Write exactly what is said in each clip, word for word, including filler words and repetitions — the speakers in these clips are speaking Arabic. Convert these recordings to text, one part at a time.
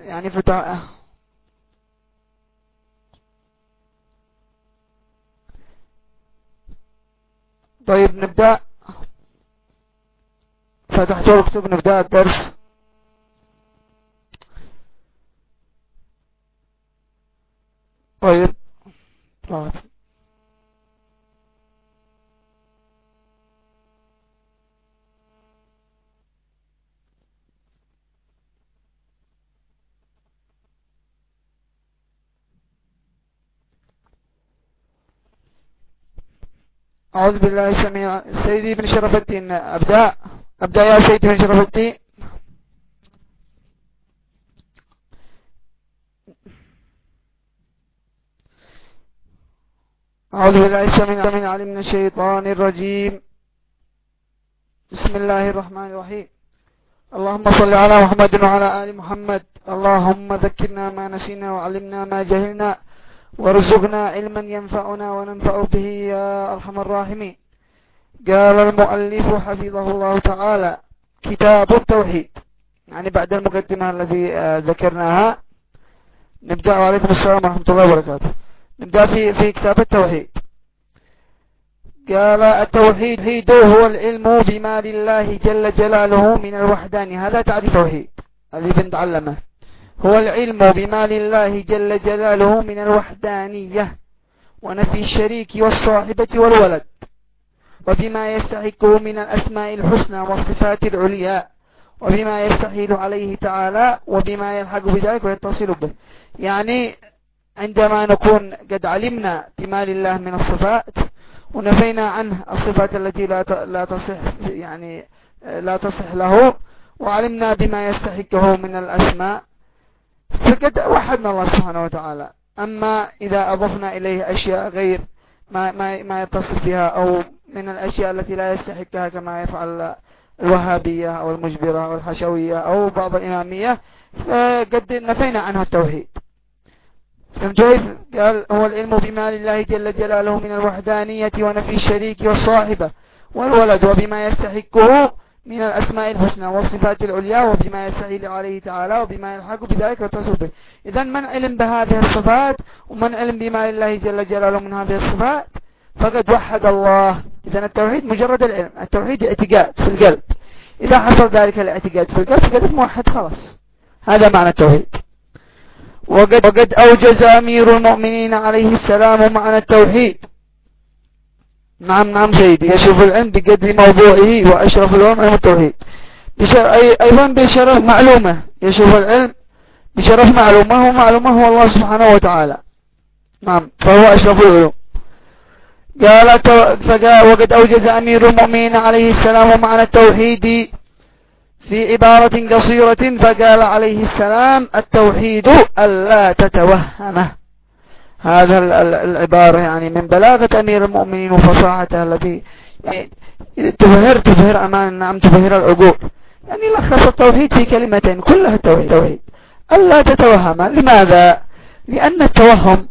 يعني فتح. طيب نبدأ. فتحت الكتب نبدأ الدرس. طيب طيب أعوذ بالله السميع. سيدي بن شرف الدين، أبدأ أبدأ يا سيدي بن شرف الدين. أعوذ بالله السميع العليم من الشيطان الرجيم. بسم الله الرحمن الرحيم. اللهم صل على محمد وعلى آل محمد. اللهم ذكرنا ما نسينا وعلمنا ما جهلنا وارزقنا علما ينفعنا وننفع به يا أرحم الراحمين. قال المؤلف حفظه الله تعالى: كتاب التوحيد. يعني بعد المقدمة التي ذكرناها نبدأ. وعليكم السلام ورحمة الله وبركاته. نبدأ في في كتاب التوحيد. قال: التوحيد هو العلم بما لله جل جلاله من الوحدانية. هذا تعريف التوحيد الذي بنتعلمه. هو العلم بما لله جل جلاله من الوحدانية ونفي الشريك والصاحبة والولد، وبما يستحقه من الأسماء الحسنى والصفات العليا، وبما يستحيل عليه تعالى، وبما يلحق بذلك ويتصل به. يعني عندما نكون قد علمنا بما لله من الصفات ونفينا عنه الصفات التي لا لا تصح يعني لا تصح له، وعلمنا بما يستحقه من الأسماء، فقد وحدنا الله سبحانه وتعالى. أما إذا أضفنا إليه أشياء غير ما ما ما يتصف بها أو من الأشياء التي لا يستحقها كما يفعل الوهابية أو المجبرة أو الحشوية أو بعض الإمامية، فقد نفينا عنه التوحيد. فهمت كيف؟ قال: هو العلم بما لله جل جلاله من الوحدانية ونفي الشريك والصاحبة والولد، وبما يستحقه من الأسماء الحسنى والصفات العليا، وبما يستحيل عليه تعالى، وبما يلحق بذلك ويتصل به. إذن من علم بهذه الصفات ومن علم بما لله جل جلاله من هذه الصفات فقد وحد الله. إذن التوحيد مجرد العلم، التوحيد اعتقاد في القلب. إذا حصل ذلك الاعتقاد في القلب فقد موحد خلاص. هذا معنى التوحيد. وقد, وقد أوجز أمير المؤمنين عليه السلام معنى التوحيد. نعم نعم سيدي. يشرف العلم بقدر موضوعه، وأشرف العلم علم التوحيد. أي أيضا بشرف معلومة. يشرف العلم بشرف معلومة، ومعلومة هو الله سبحانه وتعالى. نعم، فهو أشرف العلوم. قال: فقال: وقد أوجز أمير المؤمنين عليه السلام معنى التوحيد في عبارة قصيرة، فقال عليه السلام: التوحيد ألا تتوهمه. هذا العبارة يعني من بلاغة أمير المؤمنين وفصاحته التي يعني تبهر تبهر أمان نعم تبهر العقول. يعني لخص التوحيد في كلمتين كلها التوحيد توحيد. ألا تتوهم. لماذا؟ لأن التوهم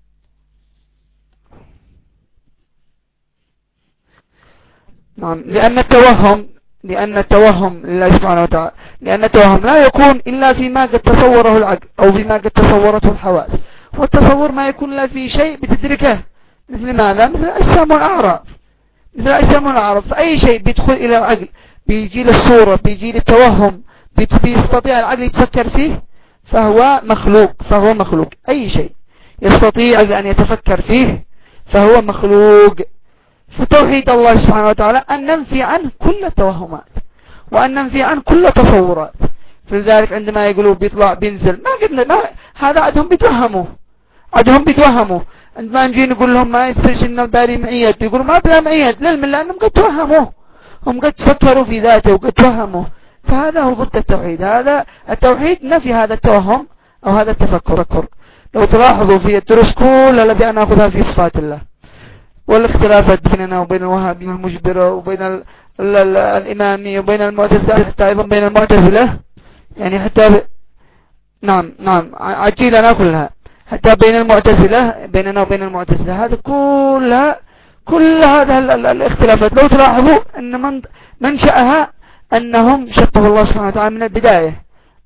نعم لأن التوهم لأن التوهم لله سبحانه وتعالى لأن التوهم لا يكون إلا فيما قد تصوره العقل أو فيما قد تصورته الحواس. والتصور ما يكون لا في شيء بتدركه. مثل ماذا؟ مثل أجسام الأعراض مثل أجسام الأعراض فأي شيء بيدخل إلى العقل بيجي للصورة، بيجي للتوهم، بيستطيع العقل يتفكر فيه، فهو مخلوق فهو مخلوق أي شيء يستطيع أن يتفكر فيه فهو مخلوق. فتوحيد الله سبحانه وتعالى أن ننفي عنه كل التوهمات، وأن ننفي عنه كل تصورات. فلذلك عندما يقولوا بيطلع بينزل ما قلنا ما هذا عندهم بيتوهموا عندهم بيتوهموا عندما نجي نقول لهم ما يسترش إن الباري معيد، يقولوا ما بلا معيد للم لأنهم قد توهموا، هم قد فكروا في ذاته وقد توهموا. فهذا هو ضد التوحيد. هذا التوحيد نفي هذا التوهم أو هذا التفكر. لو تلاحظوا في الدروس كل الذي أنا أخذها في صفات الله والاختلافات بيننا وبين الوهابية المجبرة وبين ال ال ال الإمامية وبين المعتزلة، حتى أيضا بين المعتزلة يعني حتى ب... نعم نعم عجيلنا كلها، حتى بين المعتزلة بيننا وبين المعتزلة هذا كلها كل هذا الاختلافات لو تلاحظوا أن من منشأها أنهم شبهوا الله سبحانه وتعالى من البداية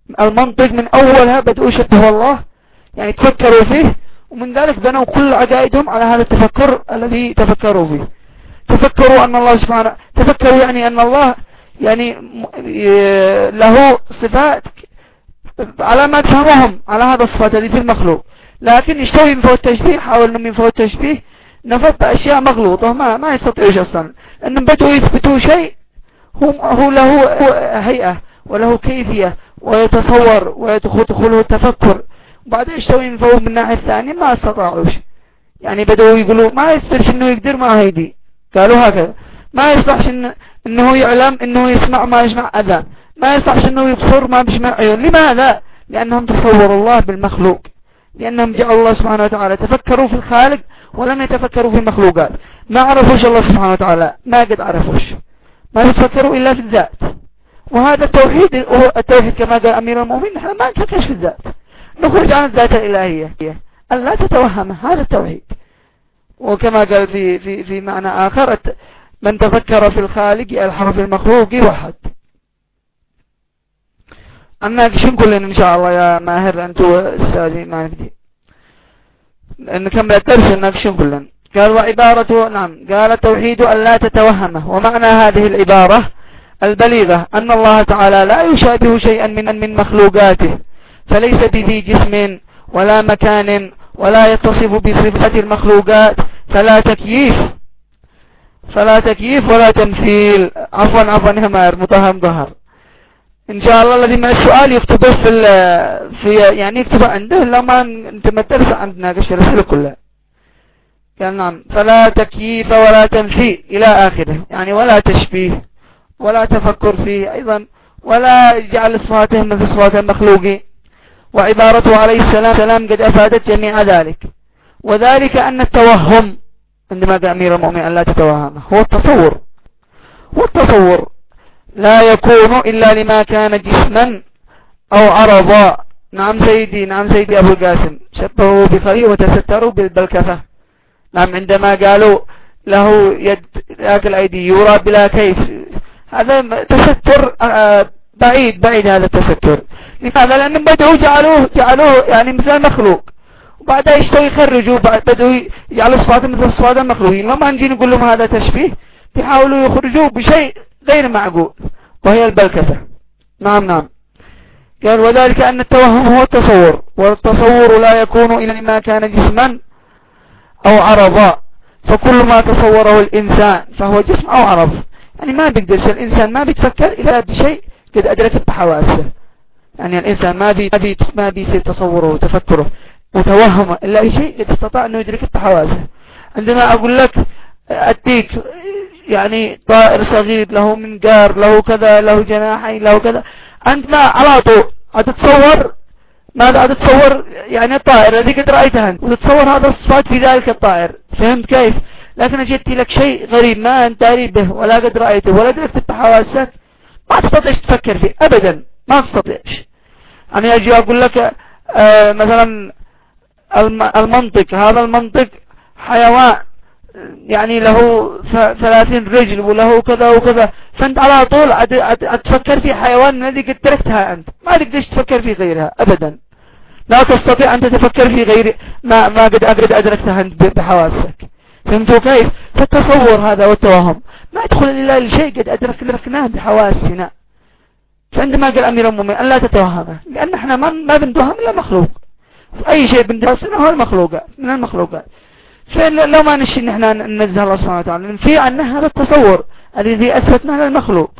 المنطق من أولها بدأوا يشبهوا الله، يعني تفكروا فيه، ومن ذلك بنوا كل عقائدهم على هذا التفكر الذي تفكروا فيه. تفكروا أن الله سبحانه، تفكروا يعني أن الله يعني له صفات على ما تفهمهم على هذا الصفات التي في المخلوق، لكن يشتوي من فوق التشبيه، حاولوا من فوق التشبيه نفط أشياء مغلوطة ما ما يستطيعوش أصلا، أنهم بدأوا يثبتوا شيء هو له هيئة وله كيفية ويتصور ويدخله التفكر، وبعدين يشتوي من فوق من الناحية الثانية ما استطاعوش. يعني بدأوا يقولوا ما يسترش انه يقدر ما هيدي، قالوا هكذا ما يصلحش إن انه يعلم انه يسمع ما يسمع اذان، ما يصلحش انه يبصر ما بيسمع عيون. لماذا؟ لانهم تصوروا الله بالمخلوق، لانهم جعلوا الله سبحانه وتعالى تفكروا في الخالق ولم يتفكروا في المخلوقات، ما عرفوش الله سبحانه وتعالى، ما قد عرفوش، ما يتفكروا الا في الذات. وهذا التوحيد هو التوحيد كما قال امير المؤمنين، نحن ما نفكرش في الذات، نخرج عن الذات الالهيه ان لا تتوهم، هذا التوحيد. وكما قال في في في معنى آخر من تفكر في الخالق يلحظ في المخلوق يوحد. نناقشون كلنا إن شاء الله يا ماهر أنت والأستاذ ما نبدي نكمل الدرس نناقشون كلنا. قال وعبارته نعم، قال التوحيد أن لا تتوهمه. ومعنى هذه العبارة البليغة أن الله تعالى لا يشابه شيئا من من مخلوقاته، فليس بذي جسم ولا مكان ولا يتصف بصفات المخلوقات، فلا تكييف فلا تكييف ولا تمثيل. عفوا عفوا يا ماهر متهم ظهر ان شاء الله. الذي مع السؤال يكتبه في في يعني يكتبه عنده لما انت ما ترفع عندنا قش الرسالة كلها. قال نعم فلا تكييف ولا تمثيل الى اخره، يعني ولا تشبيه ولا تفكر فيه ايضا، ولا جعل صفاته مثل صفات المخلوقين. وعبارته عليه السلام قد افادت جميع ذلك، وذلك ان التوهم عندما قال امير المؤمنين ان لا تتوهم هو التصور، والتصور لا يكون إلا لما كان جسما أو عرضا. نعم سيدي نعم سيدي أبو القاسم شبهوا بخلي وتستروا بالبلكفة. نعم عندما قالوا له يد لكن الأيدي يرى بلا كيف، هذا تستر بعيد بعيد هذا التستر. لماذا؟ لأنهم بدأوا جعلوه جعلوه يعني مثل مخلوق، وبعدها يشتوا يخرجوا بدأوا يجعلوا صفاته مثل صفات المخلوقين. لما نجي نقول لهم هذا تشبيه يحاولوا يخرجوه بشيء غير معقول وهي البلكفة. نعم نعم. قال وذلك أن التوهم هو التصور، والتصور لا يكون إلا ما كان جسما أو عرضا، فكل ما تصوره الإنسان فهو جسم أو عرض. يعني ما بيقدرش الإنسان ما بيتفكر إلا بشيء قد أدركت بحواسه. يعني الإنسان ما بي ما, بي ما بيصير تصوره وتفكره وتوهمه إلا بشيء قد استطاع أنه يدرك بحواسه. عندما أقول لك أديك يعني طائر صغير له منقار له كذا له جناحين له كذا، أنت ما على طول أتتصور ماذا أتتصور يعني الطائر الذي قد رأيته أنت، وتتصور هذا الصفات في ذلك الطائر. فهمت كيف؟ لكن أجدت لك شيء غريب ما أنت داري به ولا قد رأيته ولا دركت بحواسك، ما تستطيع تفكر فيه أبدا، ما تستطيعش. أنا أجي أقول لك آه مثلا المنطق، هذا المنطق حيوان يعني له ثلاثين رجل وله كذا وكذا، فأنت على طول أتفكر في حيوان الذي قد تركتها أنت، ما تقدرش تفكر في غيرها أبدا، لا تستطيع أن تتفكر في غير ما ما قد أدركتها أنت بحواسك. فهمتوا كيف؟ فالتصور هذا والتوهم ما يدخل إلا لشيء قد أدركناه بحواسنا. فعندما قال أمير المؤمنين أن لا تتوهمه، لأن احنا ما ما بنتوهم إلا مخلوق، أي شيء بنتوهم هو المخلوقات من المخلوقات. فلو ما نشي نحن ننزه الله سبحانه وتعالى ننفي عنه هذا التصور الذي أثبتناه للمخلوق.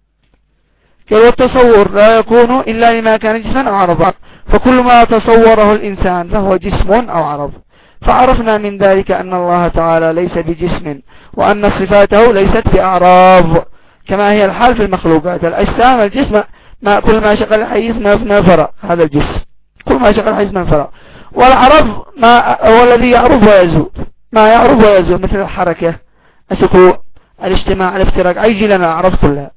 قال والتصور لا يكون إلا لما كان جسما أو عرضا، فكل ما تصوره الإنسان فهو جسم أو عرض. فعرفنا من ذلك أن الله تعالى ليس بجسم، وأن صفاته ليست بأعراض كما هي الحال في المخلوقات. الأجسام الجسم ما كل ما شغل الحيز ما فرق، هذا الجسم كل ما شغل الحيز ما فرق. والعرض ما هو الذي يعرض ويزول، ما يعرض ويزول مثل الحركة السكون الاجتماع الافتراق، أيجي لنا الأعراض كلها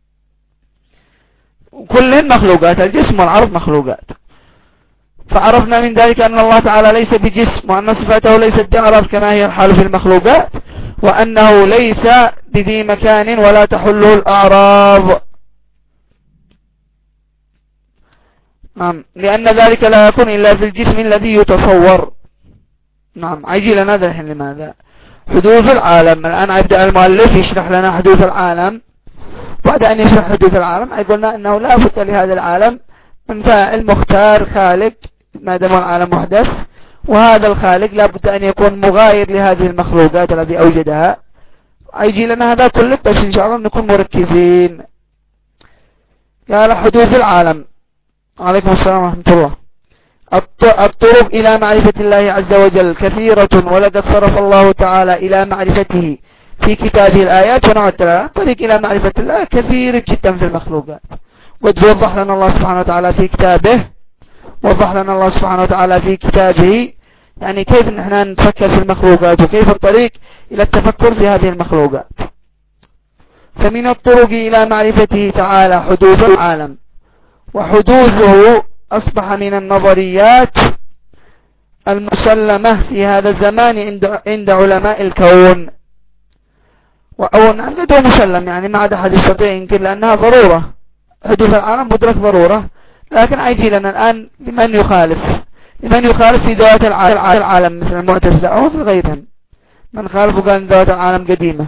كلهن مخلوقات، الجسم والعرض مخلوقات. فعرفنا من ذلك أن الله تعالى ليس بجسم، وأن صفاته ليست بأعراض كما هي الحال في المخلوقات، وأنه ليس بذي مكان ولا تحله الأعراض. نعم، لأن ذلك لا يكون إلا في الجسم الذي يتصور. نعم، عيجي لنا ذا الحين لماذا حدوث العالم. الآن يبدأ المؤلف يشرح لنا حدوث العالم. بعد أن يشرح حدوث العالم قلنا أنه لا بد لهذا العالم من فاعل مختار خالق ما دام العالم محدث، وهذا الخالق لا بد أن يكون مغاير لهذه المخلوقات التي أوجدها. يجي لنا هذا كله بس إن شاء الله نكون مركزين. قال حدوث العالم. عليكم السلام ورحمة الله. الطرق إلى معرفة الله عز وجل كثيرة، ولقد صرف الله تعالى إلى معرفته في كتابه الآيات ونوعت لها. طريق إلى معرفة الله كثير جدا في المخلوقات، قد وضح لنا الله سبحانه وتعالى في كتابه وضح لنا الله سبحانه وتعالى في كتابه يعني كيف نحن نفكر في المخلوقات وكيف الطريق إلى التفكر في هذه المخلوقات. فمن الطرق إلى معرفته تعالى حدوث العالم، وحدوثه أصبح من النظريات المسلمة في هذا الزمان عند عند علماء الكون. أو نعتبره مسلم يعني ما عاد أحد يستطيع ينكر، لأنها ضرورة. حدوث العالم مدرك ضرورة، لكن عيجي لنا الآن لمن يخالف لمن يخالف في ذوات العالم مثل المعتزلة أو مثل غيرهم. من خالف وقال ذوات العالم قديمة.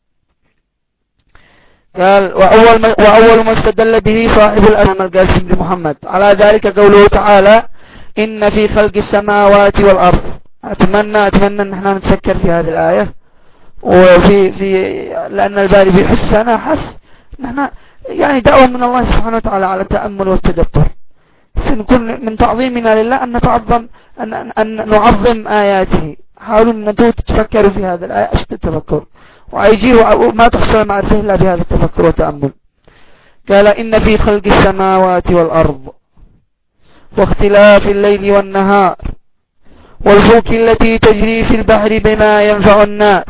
قال وأول ما, وأول ما استدل به صاحب الأمام القاسم بن محمد على ذلك قوله تعالى إن في خلق السماوات والأرض. أتمنى أتمنى أن احنا نتفكر في هذه الآية، وفي في لأن الباري بيحس أنا حس نحن يعني دعوة من الله سبحانه وتعالى على التأمل والتدبر. سنكون من تعظيمنا لله أن نتعظم أن, أن نعظم آياته. حاولوا أن تتفكروا في هذا الآية أشد التفكر، وعيجيه ما تحصل معرفة إلا بهذا التفكر والتأمل. قال إن في خلق السماوات والأرض واختلاف الليل والنهار والفلك التي تجري في البحر بما ينفع الناس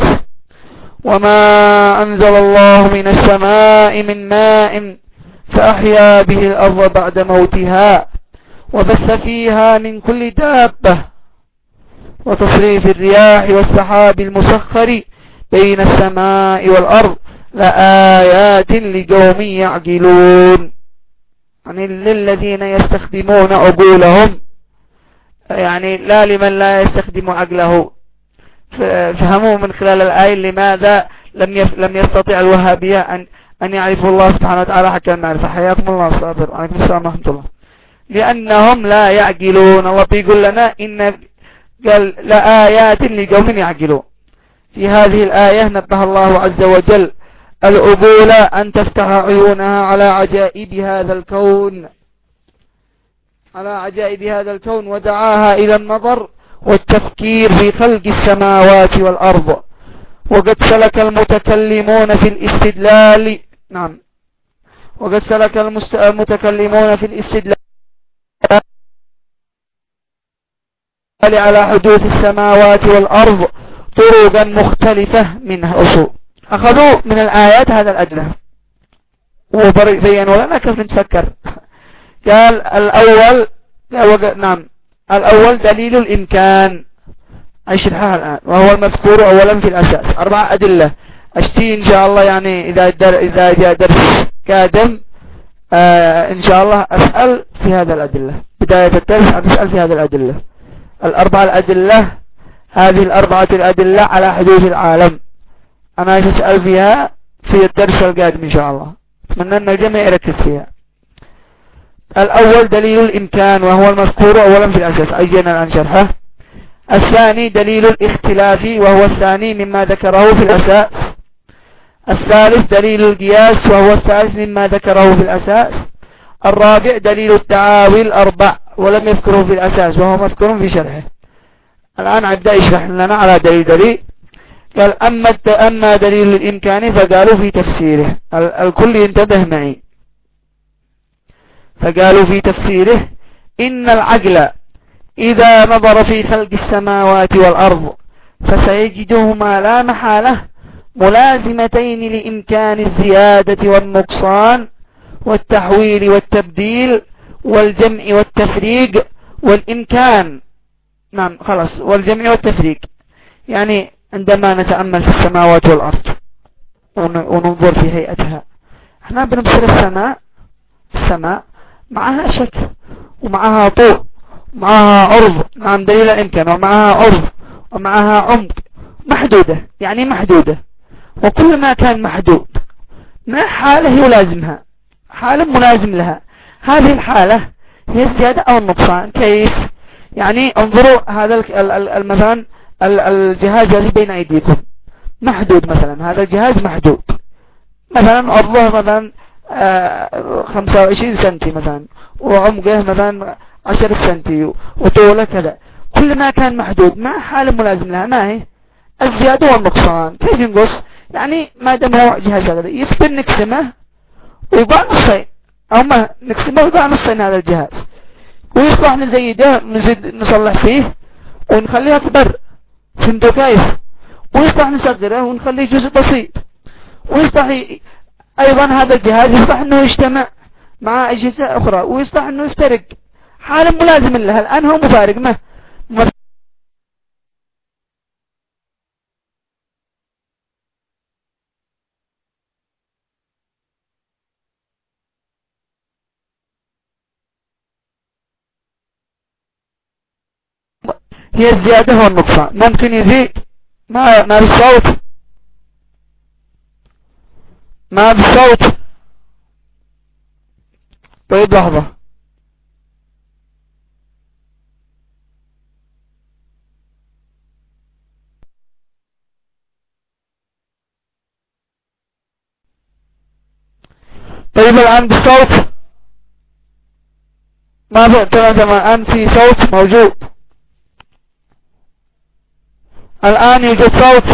وما أنزل الله من السماء من ماء فأحيا به الأرض بعد موتها وبث فيها من كل دابة وتصريف الرياح والسحاب المسخر بين السماء والأرض لآيات لقوم يعقلون. يعني للذين يستخدمون عقولهم، يعني لا لمن لا يستخدم عقله. فهموا من خلال الآية لماذا لم لم يستطيع الوهابية أن أن يعرفوا الله سبحانه وتعالى حتى المعرفة. حياكم الله صابر. عليكم السلام ورحمة الله. لأنهم لا يعقلون. الله بيقول لنا إن قال لآيات لقوم يعقلون. في هذه الآية نبه الله عز وجل العقول أن تفتح عيونها على عجائب هذا الكون على عجائب هذا الكون ودعاها إلى النظر والتفكير في خلق السماوات والأرض. وقد سلك المتكلمون في الاستدلال نعم وقد سلك المتكلمون في الاستدلال على حدوث السماوات والأرض طرقا مختلفة منها أصول. أخذوا من الآيات هذا الأدلة وبينوا لنا كيف نتفكر. قال الأول نعم الأول دليل الإمكان أشرحها الآن، وهو المذكور أولا في الأساس. أربع أدلة أشتي إن شاء الله، يعني إذا در إذا جاء درس قادم آه إن شاء الله أسأل في هذا الأدلة. بداية الدرس أسأل في هذا الأدلة الأربع الأدلة. هذه الأربعة الأدلة على حدوث العالم أنا أسأل فيها في الدرس القادم إن شاء الله. أتمنى أن الجميع يركز فيها. الأول دليل الإمكان وهو المذكور أولا في الأساس، أجينا الآن شرحه. الثاني دليل الاختلاف وهو الثاني مما ذكره في الأساس. الثالث دليل القياس وهو الثالث مما ذكره في الأساس. الرابع دليل التعاوي الأربع ولم يذكره في الأساس وهو مذكور في شرحه. الآن عبدا يشرح لنا على دليل دليل. قال أما, أما دليل الإمكان فقالوا في تفسيره. الكل ينتبه معي. فقالوا في تفسيره إن العقل إذا نظر في خلق السماوات والأرض فسيجدهما لا محالة ملازمتين لإمكان الزيادة والنقصان والتحويل والتبديل والجمع والتفريق والإمكان. نعم خلاص والجمع والتفريق. يعني عندما نتأمل في السماوات والأرض وننظر في هيئتها، احنا بنبصر السماء السماء معها شكل ومعها طول ومعها عرض، نعم دليل الإمكان، ومعها عرض ومعها عمق، محدودة يعني محدودة. وكل ما كان محدود ما حالة يلازمها، حالة ملازم لها، هذه الحالة هي الزيادة أو النقصان. كيف؟ يعني انظروا هذا مثلا الجهاز الذي بين أيديكم محدود، مثلا هذا الجهاز محدود، مثلا عرضه مثلا خمسة وعشرين سنتي مثلا، وعمقه مثلا عشر سنتي، وطوله كذا. كل ما كان محدود ما حالة ملازم لها، ما هي الزيادة والنقصان. كيف ينقص؟ يعني ما دام هو جهاز هذا يصير نقسمه ويبقى نصين، أو ما نقسمه ويبقى نصين هذا الجهاز، ويصبح نزيده نزيد نصلح فيه ونخليه أكبر، فهمتوا كيف؟ ويصبح نصغره ونخليه جزء بسيط، ويصبح أيضا هذا الجهاز يصبح أنه يجتمع مع أجهزة أخرى، ويصبح أنه يفترق، حالة ملازم لها. الآن هو مفارق، ما هي الزيادة والنقصان. ممكن يزيد ما ما بالصوت، ما بالصوت. طيب لحظة، طيب الآن بالصوت ما في. تمام تمام، الآن في صوت موجود، الآن يوجد صوت.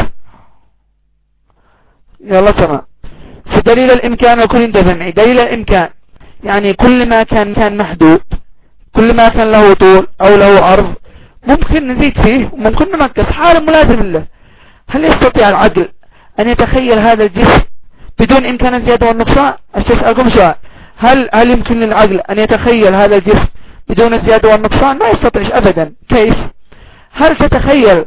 يلا تمام. في دليل الإمكان وكل انتبه معي. دليل الإمكان يعني كل ما كان كان محدود، كل ما كان له طول أو له عرض ممكن نزيد فيه وممكن ننقص، حال ملازم له. هل يستطيع العقل أن يتخيل هذا الجسم بدون إمكان الزيادة والنقصان؟ أسألكم سؤال، هل هل يمكن للعقل أن يتخيل هذا الجسم بدون الزيادة والنقصان؟ ما يستطيع أبدا. كيف؟ هل تتخيل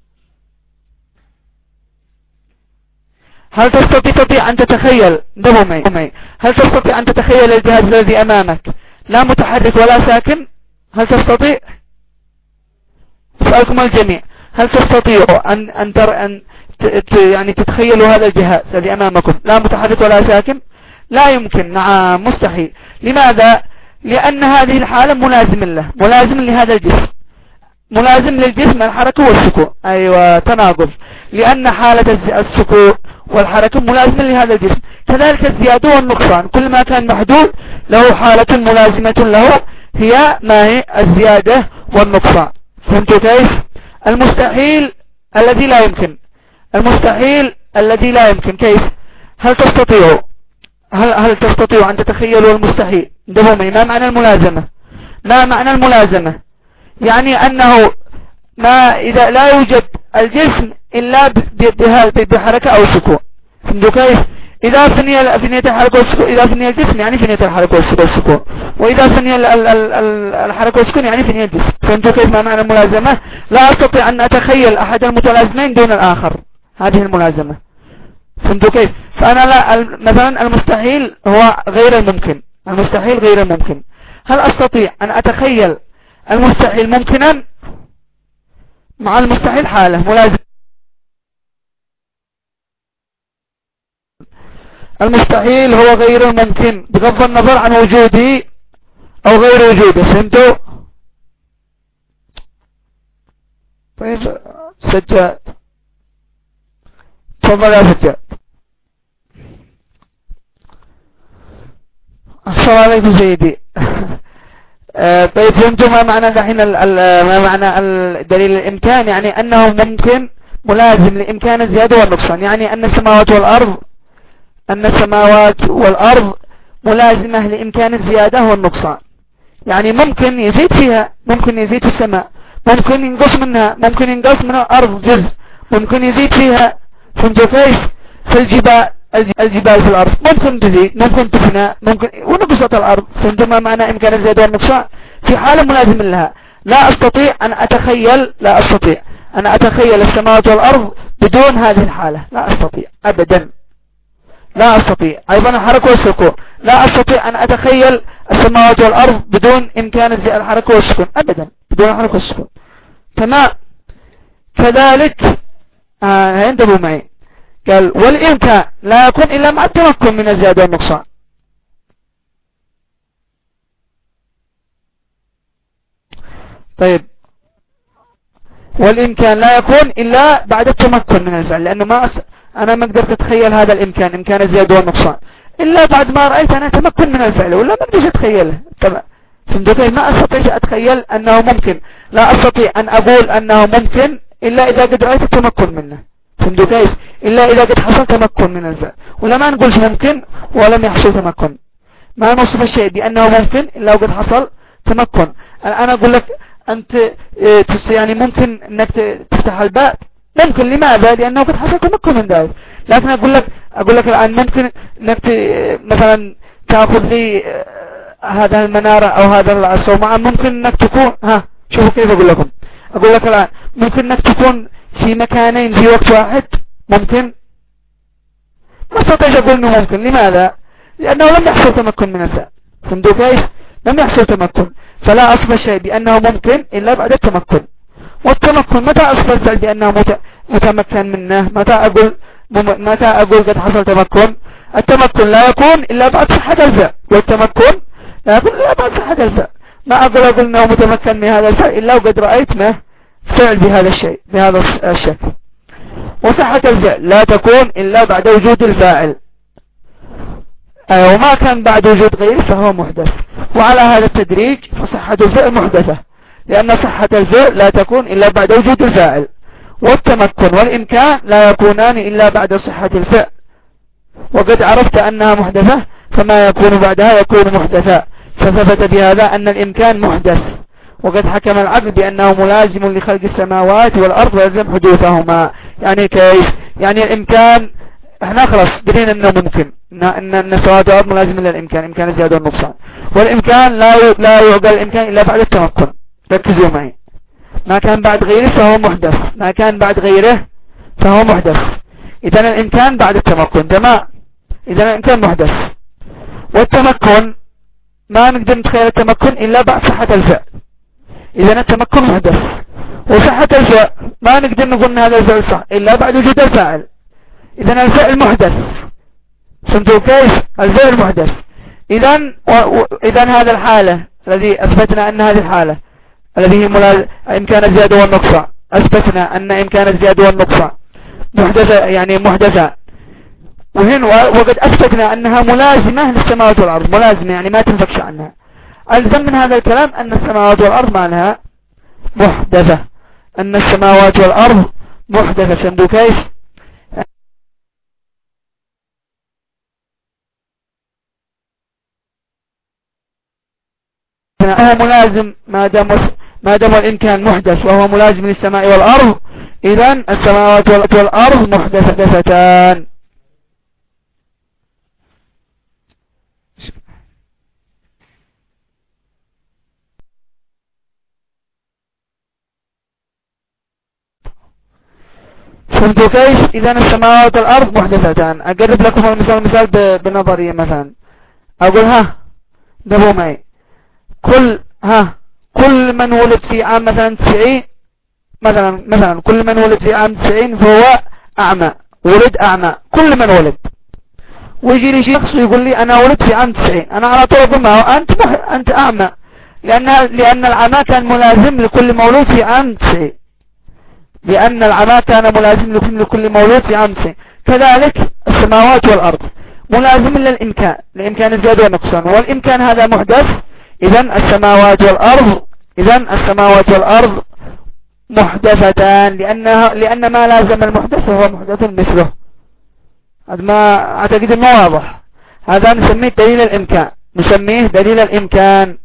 هل تستطيع أن تتخيل دمومي هل تستطيع أن تتخيل الجهاز الذي أمامك لا متحرك ولا ساكن؟ هل تستطيع؟ أسألكم الجميع، هل تستطيعوا أن أن تر أن ت... يعني تتخيلوا هذا الجهاز الذي أمامكم لا متحرك ولا ساكن؟ لا يمكن، نعم مستحيل. لماذا؟ لأن هذه الحالة ملازم له، ملازم لهذا الجسم، ملازم للجسم الحركة والسكون. أيوة، تناقض، لأن حالة السكون والحركة ملازمة لهذا الجسم. كذلك الزيادة والنقصان كل ما كان محدود له حالة ملازمة له، هي ما هي الزيادة والنقصان. فهمتوا كيف؟ المستحيل الذي لا يمكن، المستحيل الذي لا يمكن. كيف؟ هل تستطيعوا هل هل تستطيعوا أن تتخيلوا المستحيل؟ دمومي، ما معنى الملازمة؟ ما معنى الملازمة؟ يعني أنه ما إذا لا يوجد الجسم إلا بحركة أو سكون. فهمتوا كيف؟ إذا فني فنية الحركة والسكون، إذا فني الجسم يعني فنية الحركة والسكون، وإذا فني الحركة والسكون يعني فنية الجسم. فهمتوا كيف ما معنى الملازمة؟ لا أستطيع أن أتخيل أحد المتلازمين دون الآخر، هذه الملازمة. فهمتوا كيف؟ فأنا لا مثلا المستحيل هو غير الممكن، المستحيل غير الممكن. هل أستطيع أن أتخيل المستحيل ممكنا؟ مع المستحيل حالة ملازم. المستحيل هو غير الممكن بغض النظر عن وجوده أو غير وجوده. فهمتوا؟ طيب سجاد، تفضل يا سجاد. السلام عليكم سيدي. طيب فهمتوا ما معنى دحين ما معنى الدليل الإمكان؟ يعني أنه ممكن ملازم لإمكان الزيادة والنقصان، يعني أن السماوات والأرض أن السماوات والأرض ملازمة لإمكان الزيادة والنقصان. يعني ممكن يزيد فيها، ممكن يزيد في السماء، ممكن ينقص منها، ممكن ينقص من الأرض جزء، ممكن يزيد فيها. فهمتوا كيف؟ في الجبال الجبال في الأرض ممكن تزيد، ممكن تفنى، ممكن ونقصت الأرض. فهمتوا ما معنى إمكان الزيادة والنقصان؟ في حالة ملازم لها. لا أستطيع أن أتخيل لا أستطيع أن أتخيل السماوات والأرض بدون هذه الحالة، لا أستطيع أبدا، لا أستطيع. أيضا الحركة والسكون لا أستطيع أن أتخيل السماوات والأرض بدون إمكان الحركة والسكون أبدا، بدون الحركة والسكون. تمام. كذلك آه انتبهوا معي، قال والإمكان لا يكون إلا مع التمكن من الزيادة والنقصان. طيب والإمكان لا يكون إلا بعد التمكن من الفعل، لأنه ما أس... أنا ما قدرت أتخيل هذا الإمكان، إمكان الزيادة والنقصان، إلا بعد ما رأيت أنا تمكن من الفعل، ولا ما قدرت أتخيله. طبعا فهمتوا كيف؟ ما أستطيع أتخيل أنه ممكن، لا أستطيع أن أقول أنه ممكن إلا إذا قد رأيت التمكن منه. فهمتوا كيف؟ إلا إذا قد حصل تمكن من الفعل، ولا ما نقولش ممكن ولم يحصل تمكن. ما نوصف الشيء بأنه ممكن إلا وقد حصل تمكن. أنا أقول لك أنت يعني ممكن أنك تفتح الباب، ممكن. لماذا؟ لأنه قد حصل تمكن من ذلك. لكن أقول لك أقول لك الآن ممكن أنك مثلا تأخذ لي هذا المنارة أو هذا الصومعة، ممكن أنك تكون ها شوفوا كيف أقول لكم. أقول لك الآن ممكن أنك تكون في مكانين في وقت واحد، ممكن. ما استطيع أقول أنه ممكن. لماذا؟ لأنه لم يحصل تمكن من الفعل. فهمتوا كيف؟ لم يحصل تمكن، فلا أصف الشيء بأنه ممكن إلا بعد التمكن. والتمكن متى أصف الفعل بأنه متمكن منه؟ متى أقول متى أقول قد حصل تمكن؟ التمكن لا يكون إلا بعد صحة الفعل، والتمكن لا يكون إلا بعد صحة الفعل. ما أقول أقول أنه متمكن من هذا الفعل إلا وقد رأيت ما فعل بهذا الشيء بهذا الشكل. وصحة الفعل لا تكون إلا بعد وجود الفاعل، وما كان بعد وجود غيره فهو محدث. وعلى هذا التدريج فصحة الفعل محدثة، لأن صحة الفعل لا تكون إلا بعد وجود الفاعل، والتمكن والإمكان لا يكونان إلا بعد صحة الفعل. وقد عرفت أنها محدثة، فما يكون بعدها يكون محدثا، فثبت بهذا أن الإمكان محدث. وقد حكم العقل بأنه ملازم لخلق السماوات والأرض ويلزم حدوثهما. يعني كيف؟ يعني الإمكان احنا خلاص قلنا انه ممكن ان ان السماوات والارض ملازم للامكان، امكان الزياده والنقصان. والامكان لا لا يعقل الامكان الا بعد التمكن. ركزوا معي، ما كان بعد غيره فهو محدث، ما كان بعد غيره فهو محدث. اذا الامكان بعد التمكن. تمام. اذا الامكان محدث، والتمكن ما نقدر نتخيل التمكن الا بعد صحه الفعل. اذا التمكن محدث، وصحه الفعل ما نقدر نقول ان هذا الفعل صح الا بعد وجود الفاعل. إذن الفعل محدث. فهمتوا كيف؟ الفعل محدث. إذن و... إذن هذا الحالة الذي أثبتنا أن هذه الحالة الذي هي ملاز... إمكان الزيادة والنقصان، أثبتنا أن إمكان الزيادة والنقصان محدثة، يعني محدثة. وهن و... وقد أثبتنا أنها ملازمة للسماوات والأرض، ملازمة يعني ما تنفكش عنها. ألزم من هذا الكلام أن السماوات والأرض ما لها محدثة، أن السماوات والأرض محدثة. فهمتوا كيف؟ هو ملازم ما دام ما دام الإمكان محدث وهو ملازم للسماء والأرض، إذن السماوات والأرض محدثتان. فهمتوا كيف؟ إذن السماوات والأرض محدثتان. أقرب لكم المثال مثال بنظرية. مثلا أقول ها دبوا معي، كل ها كل من ولد في عام مثلا تسعين، مثلا مثلا كل من ولد في عام تسعين فهو أعمى، ولد أعمى كل من ولد. ويجي لي شخص ويقول لي أنا ولد في عام تسعين، أنا على طول أقول ما هو أنت مح... أنت أعمى، لأن لأن العمى كان ملازم لكل مولود في عام تسعين، لأن العمى كان ملازم لكل مولود في عام تسعين. كذلك السماوات والأرض ملازم للإمكان، لإمكان الزيادة والنقصان، والإمكان هذا محدث. إذن السماوات والأرض إذن السماوات والأرض محدثتان، لأنها لأن ما لازم المحدث هو محدث مثله. هذا ما أعتقد أنه واضح. هذا نسميه دليل الإمكان، نسميه دليل الإمكان.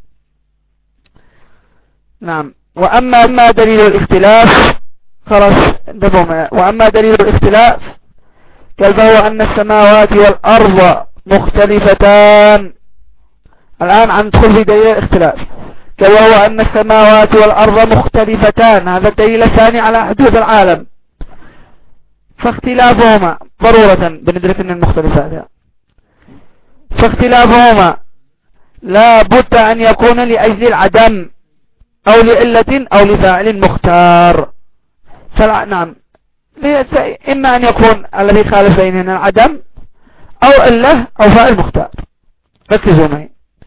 نعم. وأما أما دليل الاختلاف خلاص انتبهوا. وأما دليل الاختلاف قال فهو أن السماوات والأرض مختلفتان. الآن عم ندخل في دليل الاختلاف. قال وهو أن السماوات والأرض مختلفتان، هذا الدليل الثاني على حدوث العالم. فاختلافهما ضرورة بندرك أن المختلفات، فاختلافهما لا بد أن يكون لأجل العدم أو لعلة أو لفاعل مختار. نعم، إما أن يكون الذي خالف بيننا العدم أو علة أو فاعل مختار. ركزوا معي.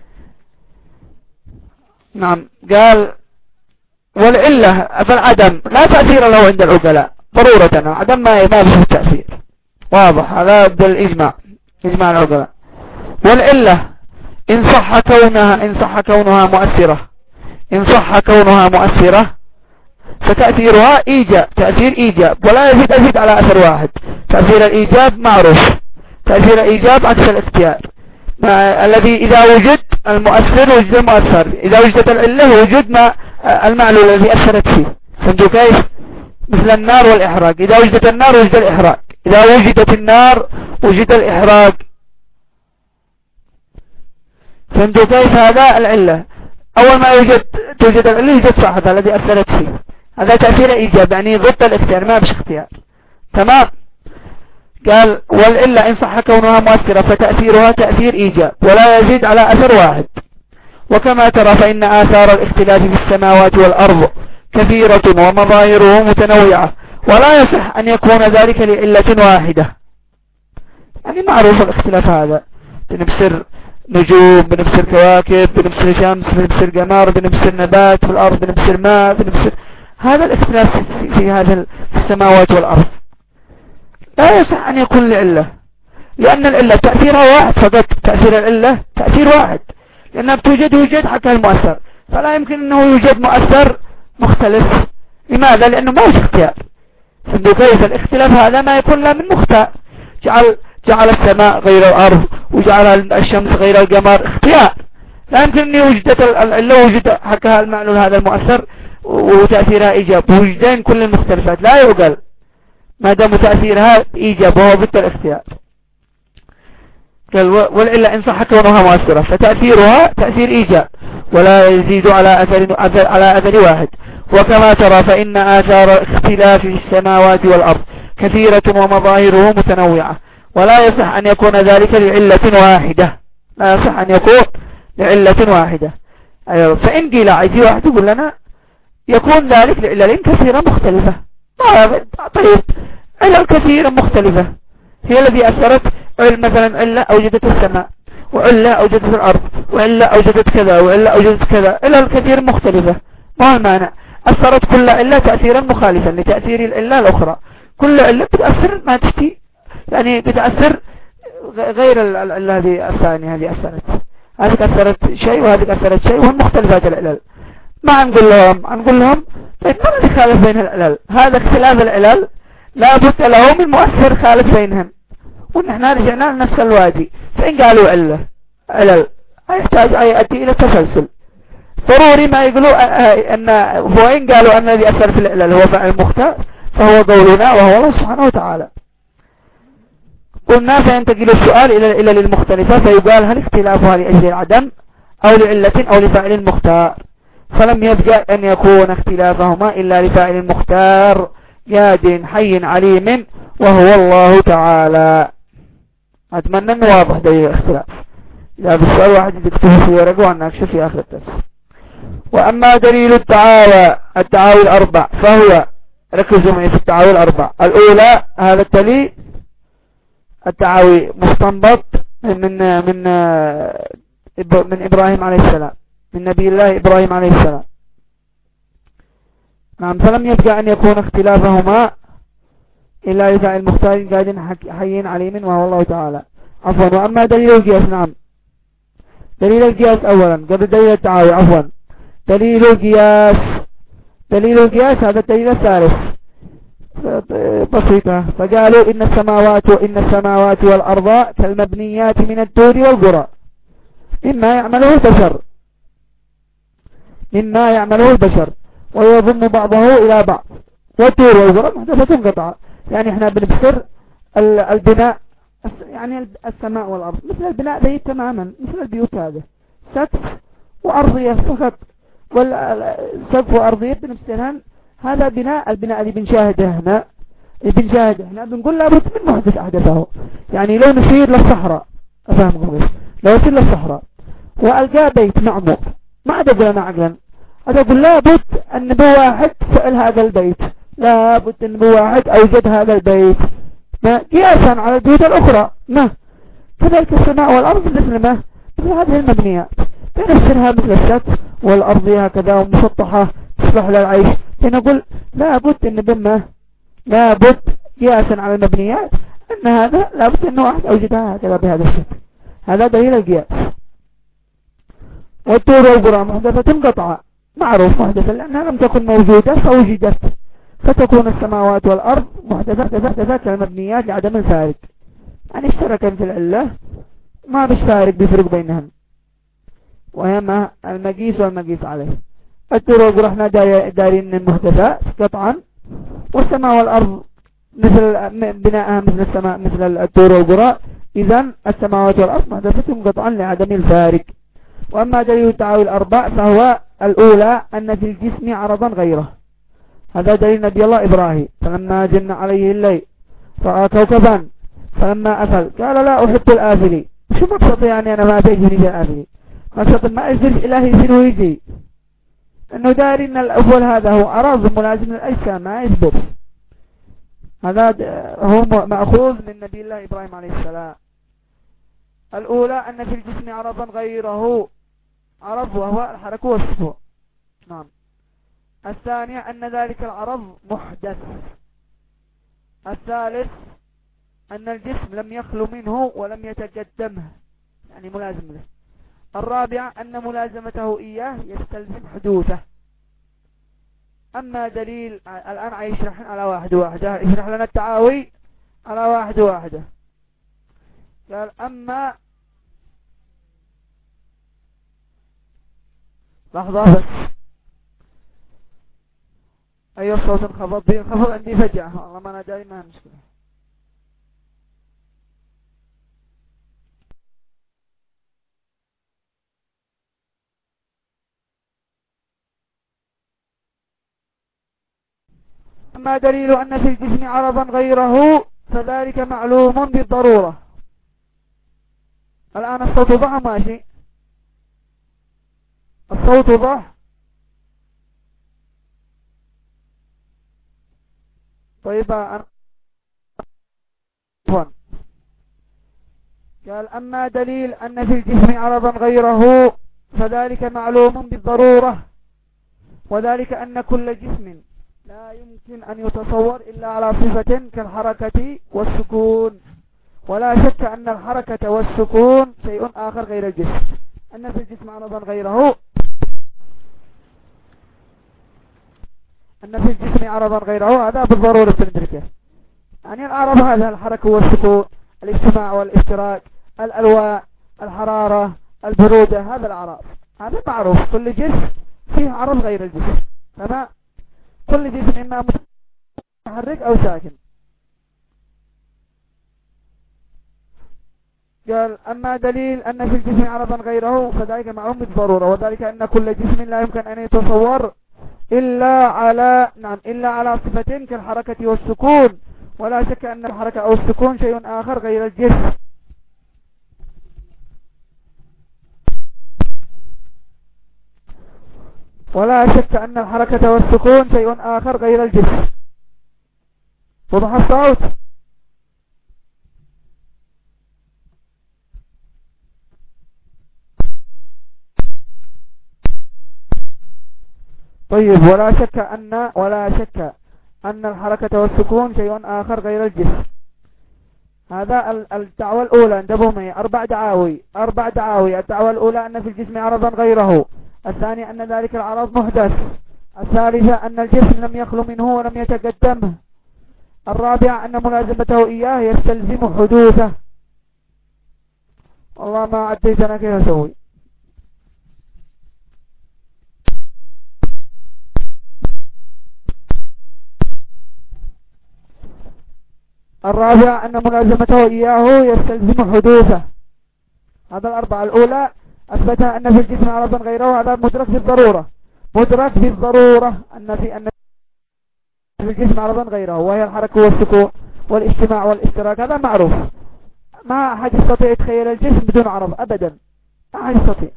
نعم، قال والعلة فالعدم لا تأثير له عند العقلاء ضرورة. العدم ما ما به تأثير، واضح، هذا بالإجماع، إجماع العقلاء. والعلة إن صح كونها إن صح كونها مؤثرة إن صح كونها مؤثرة فتأثيرها إيجاب، تأثير إيجاب، ولا يزيد أزيد على أثر واحد. تأثير الإيجاب معروف، تأثير الإيجاب عكس الاختيار، الذي إذا وجد المؤثر وجد المؤثر، إذا وجدت العلة وجد ما المعلول الذي أثرت فيه. فهمتوا كيف؟ مثل النار والإحراق، إذا وجدت النار وجد الإحراق، إذا وجدت النار وجد الإحراق. فهمتوا كيف؟ هذا العلة، أول ما يوجد توجد العلة يوجد صاحبها الذي أثرت فيه، هذا تأثير إيجاب، يعني ضد الاختيار، ما بش اختيار. تمام. قال والعلة إن صح كونها مؤثرة فتأثيرها تأثير إيجاب ولا يزيد على أثر واحد. وكما ترى فإن آثار الاختلاف في السماوات والأرض كثيرة ومظاهره متنوعة، ولا يصح أن يكون ذلك لعلة واحدة. يعني معروف الاختلاف هذا، بنبصر نجوم، بنبصر كواكب، بنبصر شمس، بنبصر قمر، بنبصر نبات في الأرض، بنبصر ماء، بنبصر، هذا الاختلاف في, في هذا في السماوات والأرض لا يصح أن يكون لعلة، لأن العلة تأثيرها واحد فقط، تأثير العلة تأثير واحد، لأنها بتوجد وجود حتى المؤثر، فلا يمكن أنه يوجد مؤثر مختلف. لماذا؟ لأنه ما هو اختيار. فهمتوا كيف؟ الاختلاف هذا ما يكون لا من مختار. جعل جعل السماء غير الأرض وجعل الشمس غير القمر، اختيار. لا يمكن أن يوجد العلة وجد حكاها المعلول هذا المؤثر وتأثيرها إيجاب، وجدين كل المختلفات لا يعقل ما دام تأثيرها إيجاب وهو ضد الاختيار. قال والعلة إن صح كونها مؤثرة فتأثيرها تأثير إيجاب ولا يزيد على أثر على أثر واحد. وكما ترى فإن آثار اختلاف في السماوات والأرض كثيرة ومظاهره متنوعة، ولا يصح أن يكون ذلك لعلة واحدة، لا يصح أن يكون لعلة واحدة. أيوة. فإن قيل عايزي واحد يقول لنا يكون ذلك لعلة كثيرة مختلفة. طيب، علل كثيرة مختلفة هي الذي أثرت، مثلا علة أوجدت السماء، وعلة أوجدت الأرض، وعلة أوجدت كذا، وعلة أوجدت كذا، علل كثير مختلفة. ما هو المانع؟ أثرت كل علة تأثيرا مخالفا لتأثير العلة الأخرى. كل علة بتأثر ما تشتي، يعني بتأثر غير العلة هذه الثانية، هذه أثرت، هذه أثرت شيء وهذه أثرت شيء، وهم مختلفات العلل. ما نقول لهم نقول لهم طيب ما الذي خالف بين العلل؟ هذا اختلاف العلل لا بد له من مؤثر خالف بينهم، ونحن رجعنا لنفس الوادي. فإن قالوا علة علل يحتاج أن يؤدي إلى تسلسل ضروري، ما يقولوا أن وإن قالوا أن الذي أثر في العلل هو فعل مختار فهو قولنا وهو الله سبحانه وتعالى. قلنا فينتقل السؤال إلى العلل المختلفة، فيقال هل اختلافها لأجل العدم أو لعلة أو لفاعل مختار؟ فلم يبقى أن يكون اختلافهما إلا لفاعل مختار جاد حي عليم وهو الله تعالى. أتمنى أنه واضح دليل الاختلاف. إذا بالسؤال واحد يكتبه في ورقه ونناقشه في آخر الدرس. وأما دليل الدعاوى الدعاوى الأربع فهو، ركزوا معي في الدعاوى الأربع. الأولى هذا الدليل الدعاوي مستنبط من من من إبراهيم عليه السلام، من نبي الله إبراهيم عليه السلام. نعم. فلم يبقى أن يكون اختلافهما إلا لفاعل المختار قاد حي عليم وهو الله تعالى. عفوا. وأما دليل القياس، نعم دليل القياس أولا قبل دليل الدعاوي، عفوا دليل القياس دليل القياس هذا الدليل الثالث بسيطة. فقالوا إن السماوات إن السماوات والأرض كالمبنيات من الدور والقرى مما يعمله البشر مما يعمله البشر ويضم بعضه إلى بعض، والدور والقرى محدثة قطعة. يعني احنا بنبصر البناء، يعني السماء والأرض مثل البناء ذي تماما، مثل البيوت هذا سقف وأرضية فقط، والسقف وأرضية بنفسهن. هذا بناء البناء اللي بنشاهده هنا اللي بنشاهده هنا بنقول لابد من محدث أحدثه. يعني لو نسير للصحراء، أفهمكم كيف؟ لو نسير للصحراء وألقاه بيت معمور، ما عاد أقول أنا عقلا، عاد أقول لابد أن بواحد فعل هذا البيت، لابد أن بواحد أوجد هذا البيت، ما قياسا على البيوت الأخرى. ما كذلك السماء والأرض مثل ما مثل هذه المبنيات، بنفسرها مثل السقف والأرض هكذا ومسطحة تصلح للعيش، فنقول لابد أن بما لابد قياسا على المبنيات أن هذا لابد أن واحد أوجدها هكذا بهذا الشكل. هذا دليل القياس. والطور والقرى محدثة قطعا، معروف محدثة لأنها لم تكن موجودة فوجدت، فتكون السماوات والأرض محدثة كالمبنيات لعدم الفارق، يعني اشتركا في العلة ما بش فارق بفرق بينهم، وهما المقيس والمقيس عليه. الطور والقرى احنا دارين المحدثات قطعا، والسماء والأرض مثل بناءها مثل السماء مثل الطور والقرى، إذن السماوات والأرض محدثة قطعا لعدم الفارق. وأما دليل التعاوي الأربع فهو الأولى أن في الجسم عرضا غيره، هذا دليل نبي الله إبراهيم فلما جن عليه الليل رأى كوكبا فلما أفل قال لا أحب الآفلين. شو مقصد يعني أنا ما تجيني في الآفلين؟ مقصد ما أجرش إلهي شنو يجي، أنه داري أن الأول هذا هو عرض ملازم للأجسام ما يثبت. هذا هو مأخوذ من نبي الله إبراهيم عليه السلام. الأولى أن في الجسم عرضا غيره، عرض وهو الحركة والسكون. نعم. الثانية أن ذلك العرض محدث. الثالث أن الجسم لم يخلو منه ولم يتقدمه، يعني ملازم له. الرابعة أن ملازمته إياه يستلزم حدوثه. أما دليل الآن عيشرح على واحد واحدة، يشرح لنا التعاوي على واحد واحدة. قال أما لحظة بس، أي الصوت انخفض بي انخفض عندي فجأة، والله ما أنا داري ما مشكلة. أما دليل أن في الجسم عرضا غيره فذلك معلوم بالضرورة. الآن الصوت ضح ماشي، الصوت ضح. طيب أنا قال أما دليل أن في الجسم عرضا غيره فذلك معلوم بالضرورة، وذلك أن كل جسم لا يمكن أن يتصور إلا على صفة كالحركة والسكون، ولا شك أن الحركة والسكون شيء آخر غير الجسم. أن في الجسم عرضا غيره، أن في الجسم عرضا غيره هذا بالضرورة تندركه، يعني العرض هذا الحركة والسكون، الاجتماع والاشتراك، الألواء، الحرارة، البرودة، هذا الأعراض هذا معروف. كل جسم فيه عرض غير الجسم، تمام؟ كل جسم إما متحرك أو ساكن. قال أما دليل أن في الجسم عرضا غيره فذلك معلوم بالضرورة، وذلك أن كل جسم لا يمكن أن يتصور إلا على نعم إلا على صفة كالحركة والسكون، ولا شك أن الحركة أو السكون شيء آخر غير الجسم. ولا شك أن الحركة والسكون شيء آخر غير الجسم. وضح الصوت؟ طيب ولا شك أن ولا شك أن الحركة والسكون شيء آخر غير الجسم. هذا الدعوة الأولى انتبهوا معي، أربع دعاوي أربع دعاوي. الدعوة الأولى أن في الجسم عرضا غيره، الثانية أن ذلك العرض محدث، الثالثة أن الجسم لم يخلو منه ولم يتقدمه، الرابعة أن ملازمته إياه يستلزم حدوثه. والله ما عديت أنا كيف أسوي. الرابعة أن ملازمته إياه يستلزم حدوثه. هذا الأربعة. الأولى أثبتها أن في الجسم عرضا غيره، هذا مدرك بالضرورة، مدرك بالضرورة أن في أن في الجسم عرضا غيره، وهي الحركة والسكون والاجتماع والاشتراك، هذا معروف. ما أحد يستطيع يتخيل الجسم بدون عرض أبدا، ما أحد يستطيع.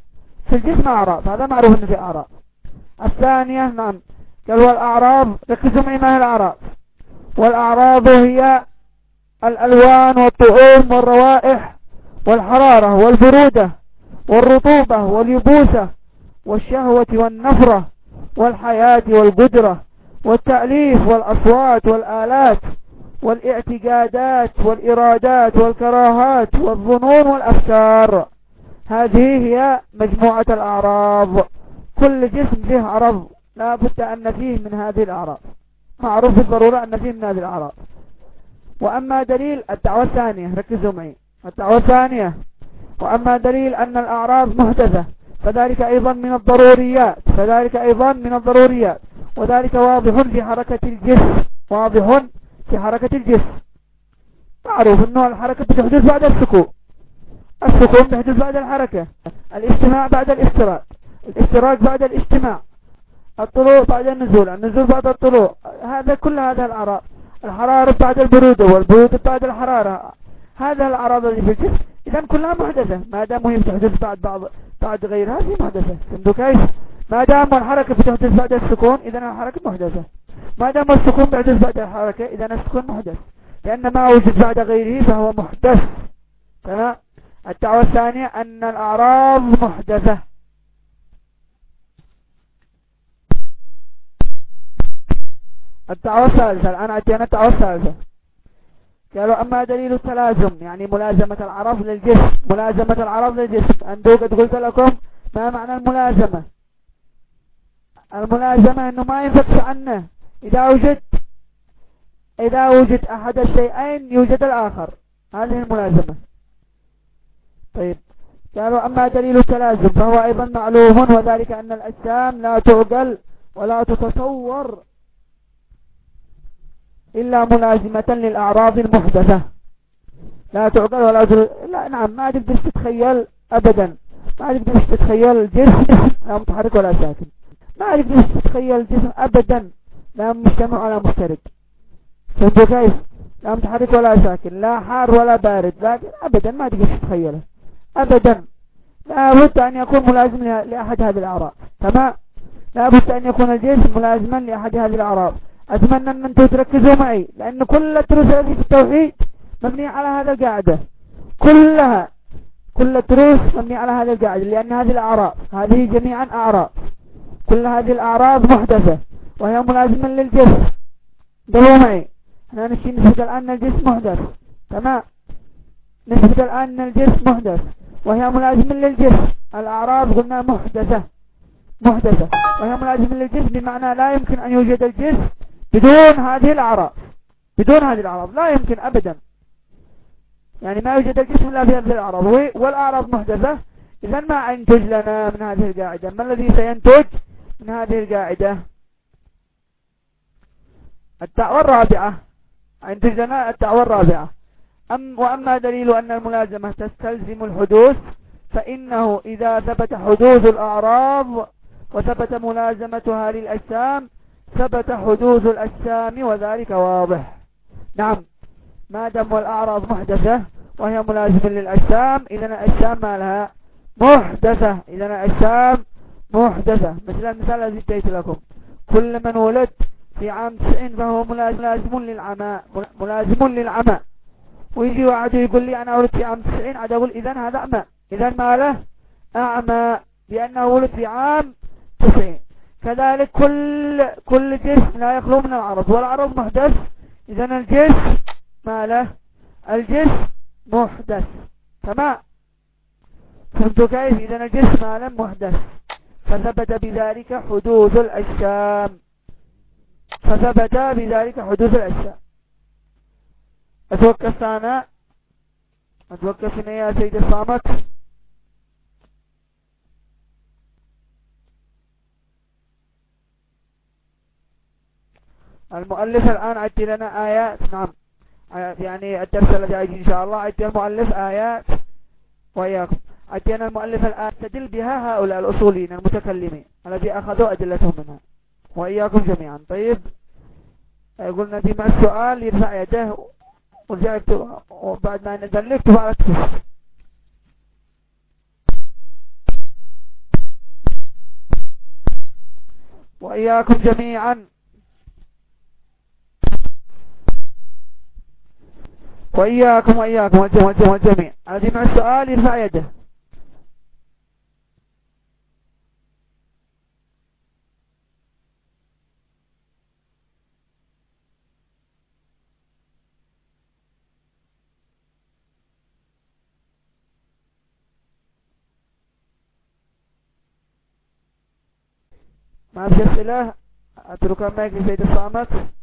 في الجسم أعراض، هذا معروف أنه في أعراض. الثانية نعم قال والأعراض، ركزوا معي ما هي الأعراض. والأعراض هي الألوان والطعوم والروائح والحرارة والبرودة والرطوبة واليبوسة والشهوة والنفرة والحياة والقدرة والتأليف والأصوات والآلات والاعتقادات والإرادات والكراهات والظنون والأفكار. هذه هي مجموعة الأعراض. كل جسم فيه عرض لا بد أن فيه من هذه الأعراض، معروف بالضرورة أن فيه من هذه الأعراض. وأما دليل الدعوة الثانية، ركزوا معي الدعوة الثانية، وأما دليل أن الأعراض محدثة فذلك أيضا من الضروريات، فذلك أيضا من الضروريات، وذلك واضح في حركة الجسم، واضح في حركة الجسم. معروف أنه الحركة بتحدث بعد السكون، السكون بيحدث بعد الحركة، الاجتماع بعد الافتراق، الافتراق بعد الاجتماع، الطلوع بعد النزول، النزول بعد الطلوع، هذا كل هذا الأعراض. الحرارة بعد البرودة والبرودة بعد الحرارة، هذا الأعراض اللي في الجسم إذن كلها محدثة ما دام هي بتحدث بعد بعض بعد غيرها هذه محدثة. فهمتوا كيف؟ ما دام الحركة بتحدث بعد السكون إذن الحركة محدثة، ما دام السكون بيحدث بعد الحركة إذن السكون محدث، لأن ما وجد بعد غيره فهو محدث. تمام. الدعوة الثانية أن الأعراض محدثة. الدعوة الثالثة الآن أتينا الدعوة الثالثة. قالوا أما دليل التلازم يعني ملازمة العرض للجسم، ملازمة العرض للجسم. أنتوا قد قلت لكم ما معنى الملازمة. الملازمة أنه ما ينفكش عنه، إذا وجد إذا وجد أحد الشيئين يوجد الآخر، هذه الملازمة. طيب قالوا أما دليل التلازم فهو أيضا معلوم، وذلك أن الأجسام لا تعقل ولا تتصور إلا ملازمة للأعراض المحدثة. لا تعقل ولا تل... لا نعم ما تقدر تتخيل أبدا، ما تقدر تتخيل الجسم لا متحرك ولا ساكن، ما تقدر تتخيل الجسم أبدا لا مجتمع ولا مشترك. فهمتوا كيف؟ لا متحرك ولا ساكن، لا حار ولا بارد، لكن أبدا ما تقدر تتخيله أبدا. لا بد أن يكون ملازم لأحد هذه الأعراض. تمام. لا بد أن يكون الجسم ملازما لأحد هذه الأعراض. أتمنى أن أنتم تركزوا معي، لأن كل الدروس هذه في التوحيد مبنية على هذا القاعدة، كلها كل الدروس مبنية على هذا القاعدة، لأن هذه الأعراض هذه جميعا أعراض، كل هذه الأعراض محدثة وهي ملازمة للجسم. انتبهوا معي، احنا نشي نثبت الآن أن الجسم محدث. تمام. نثبت الآن أن الجسم محدث وهي ملازمة للجسم. الأعراض قلنا محدثة محدثة وهي ملازمة للجسم، بمعنى لا يمكن أن يوجد الجسم بدون هذه الأعراض، بدون هذه الأعراض لا يمكن أبدا، يعني ما يوجد الجسم إلا بهذه الأعراض، والأعراض محدثة. إذن ما أنتج لنا من هذه القاعدة؟ ما الذي سينتج من هذه القاعدة؟ الدعوة الرابعة، أنتج لنا الدعوة الرابعة. أم وأما دليل أن الملازمة تستلزم الحدوث فإنه إذا ثبت حدوث الأعراض وثبت ملازمتها للأجسام ثبت حدوث الأجسام، وذلك واضح. نعم ما دام الأعراض محدثة وهي ملازمة للأجسام إذن الأجسام ما لها محدثة، إذن الأجسام محدثة. مثل المثال الذي اديت لكم، كل من ولد في عام تسعين فهو ملازم للعمى، ملازم للعمى. ويجي واحد يقول لي أنا ولد في عام تسعين، عاد أقول إذن هذا أعمى، إذن ما له أعمى لأنه ولد في عام تسعين. كذلك كل كل جسم لا يخلو من العرض، والعرض محدث، إذن الجسم ما له الجسم محدث. تمام. فهمتوا كيف؟ إذن الجسم ما له محدث، فثبت بذلك حدوث الأجسام، فثبت بذلك حدوث الأجسام. أتوقف أنا أتوقف هنا يا سيد الصامت. المؤلف الآن عدي لنا آيات. نعم يعني الدرس الذي يجي إن شاء الله عدي المؤلف آيات وإياكم. عدينا المؤلف الآن تدل بها هؤلاء الأصوليين المتكلمين الذي أخذوا أدلتهم منها وإياكم جميعا. طيب قلنا دي مع السؤال يرفع يده ورجعت، وبعد ما ندلك تفعل تفعل. وإياكم جميعا. وإياكم وإياكم والجميع. الذي مع السؤال يرفع يده. ما في أسئلة؟ أترك المايك لسيد الصامت.